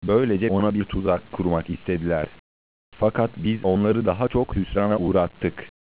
Böylece ona bir tuzak kurmak istediler. Fakat biz onları daha çok hüsrana uğrattık.